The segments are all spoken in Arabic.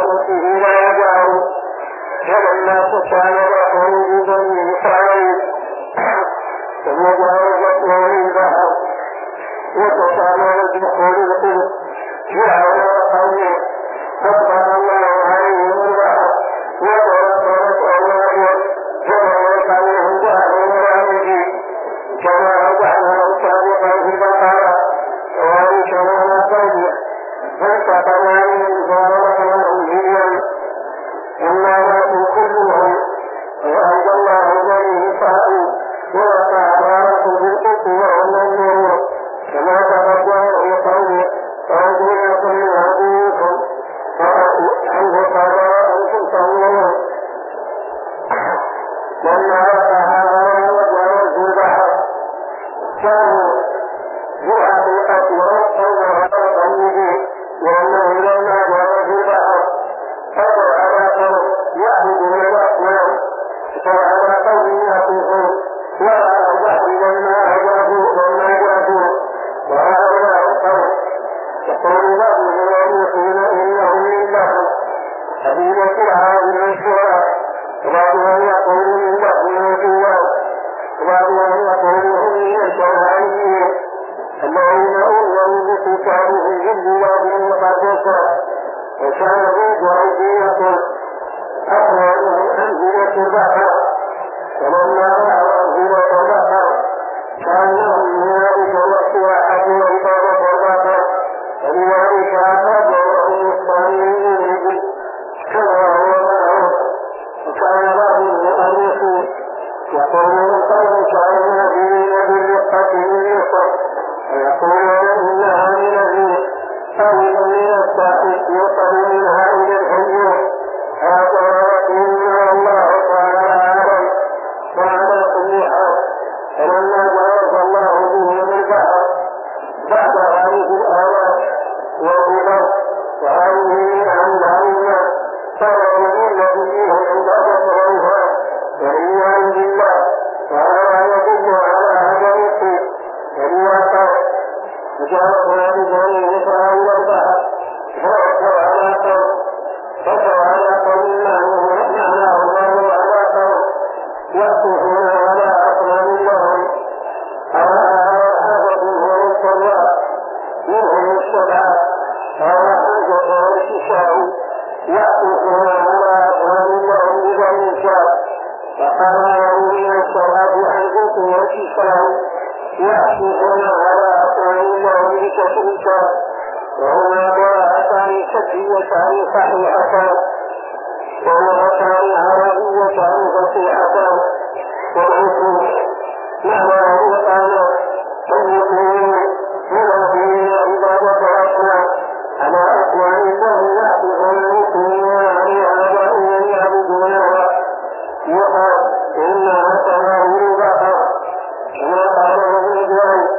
برحمته لا يجعل ولما تشاور قوم بني إسرائيل ثم جعل بطنه البحر وتشاور بدخول القدس جعل قومه فاطلع الله عليهم البحر وتركت أولادهم فضلت عليهم جعل ورامجي كما رجعنا سابقا في البقرة وانشرنا قومه فانتقلنا من فارقناهم جيا إنا ناتوا كلهم وأنزل الله بني إسرائيل ووقع بارك بالقدس وهم النور كما تقدم في قوله فأنزل كل هديكم عنه قضى أنتم تنظرون لما وقع وجاوز البحر كانوا بحقيقة ربهم وقومه لأنه لما جاوز البحر فقر على قوم يعبدون الأصنام فعلى قوم يقفون وعلى البحر لما جاءوا وهؤلاء القوم يقول بعضهم يقول إنهم من بحر حبيبة هذه الشرع وبعضهم يقول من بحر وجوار وبعضهم يقول هم من الشرعيين الذين أولوا بكتابهم بالله المقدسة وكانوا جاهلية أخرجوا أنزلة البحر فلما رأوا أنزلة البحر كانهم هنالك وسواحة وإبادة البحر فلذلك أخرجوا الصالحين كما هو معهم وكان بعضهم يؤرخون يقولون قد شعرنا به بالرقة باليسر ويقولون إنها من الريح أو من الساحل يوصل منها إلى الحجور هذا إن الله تعالى أعلم وعلى كل حال فلما جاوز الله بهم البحر بعد هذه الآيات والغبار وهذه عن العلم صاروا الذي فيه عبادة الأوثان والإيمان بالله وهذا يدل على عدم الشرك والواقع وجاءوا ببني إسرائيل البحر فأتوا على قوم معناه الله على قوم يأتون على أصنام الله أعرفهم الصلاة منهم السبعة أعرفهم الششاء يأتون على أصنام الله ببني شاء فقالوا من الصلاة حيثكم الششاء يأتون على أصنام الله بكثيرا وهما قراءتان شكليتان صحيحتان ومرتان عربيتان فصيحتان والحكم معناه قال المؤمنين يرغبون عبادة الأصنام على أصنام الله يعبدون المسلمين عن آبائهم يعبدونها يقال إنها تناول البحر كما قاله ابن جريج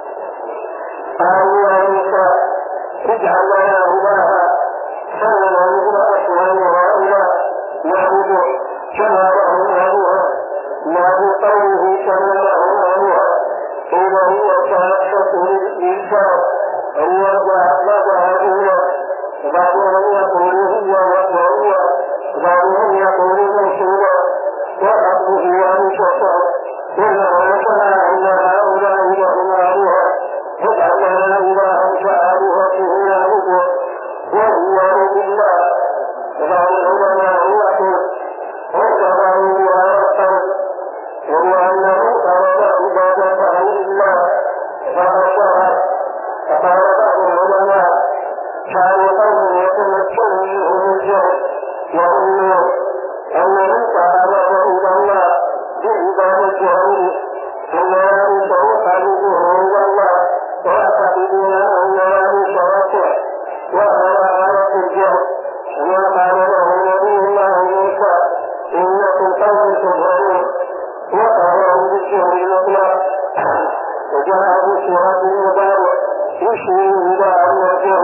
قالوا يا موسى اجعل لنا إلها كما نعبد أصنام هؤلاء نعبد كما لهم آلهة نعبد قوله كما لهم آلهة قيل هو تنفس للإنسان أن يرجع أحمدها إله وبعضهم يقول هي وهو وبعضهم يقول موصولا وحقه أن تصل وما شاء أن هؤلاء لهم آلهة اجعل لنا إلها كآلهته نعبده وهو بالله وبعض العلماء يقول وكفروا بها القول وهو أنه ترك عبادته لله فأشرها فقال بعض العلماء كان قوم يتمكن منهم الجهل وهم أنهم تعالوا إلى الله بعبادة غيره ثم ينسوا حبيبه إلى الله ويعتقدون أن ذلك شركه وهو عارف الجهل كما قال له نبي الله موسى إنكم قوم تجهلون وقالوا بالجهل المطلق وجاء بسورة المبارك يشير إلى أن الجهل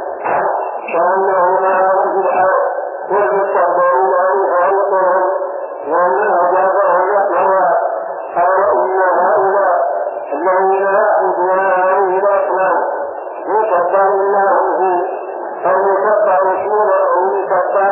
كأنه ما له الحق والمستقبلون عن خالقهم وأن أجابهم نحوها قال إن هؤلاء الذين يعبدون هذه الأصنام يكبر الله به أو يكبر رسوله يكبر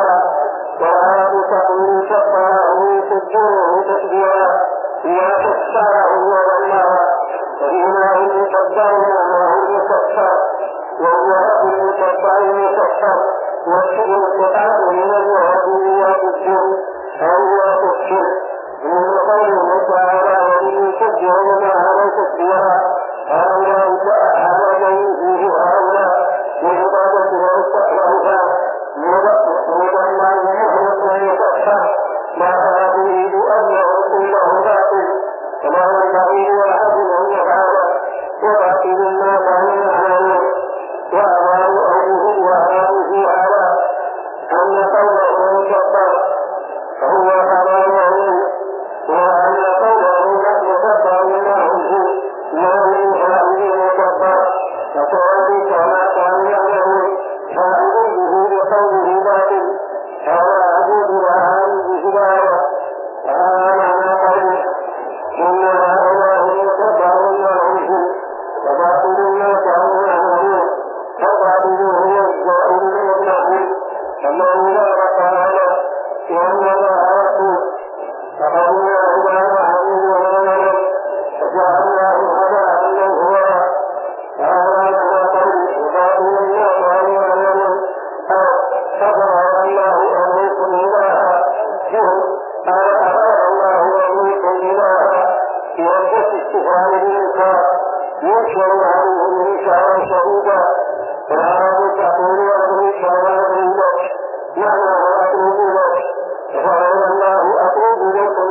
والشرك قطعة من الوهابيات الشرك أوليات الشرك من قوله تعالى وإن يشجعوا معنا تكبيرا هؤلاء من فيه هؤلاء بعبادة وإستحلالها مضمع يحرق ويتأثر لا يريد أن يعطي له باطل ولا ينبغي لأحد أن يفعل وباطل ما كان يعمل وأراد أهله وأراده على أن قوله مكبر فهو حرامه وأن قوله مكبر معه ما من هذه مكبر فكذلك ما كان يعمل فأعوذه بقوله باطل فأعوذ وأعوذ هداية فأنا قوله إن هؤلاء مكبر معه وباطل ما كان يعمل فباطل هو الزائر المطلق فالله لا تعالى وأن لا رسول فقالوا ما وعدوا ومنعوا فجعلناه هداء منهما فهذا ما قول وقالوا ما كان يعمل فقال الله أمركم إلها قال أراد الله أمركم إلها في وقت استفهام الإنكار ينشر عليهم إنشارا شديدا فأرادوا تقولوا أنه شرعا لك معنى أطلب لك فقال الله أطلب لكم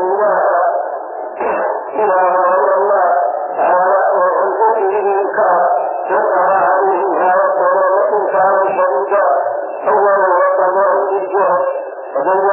إلها الله تعالى وأنتم به الإنكار وقع عليهم هذا الضرر إنكارا شديدا أولا وقضاء الجهد وجل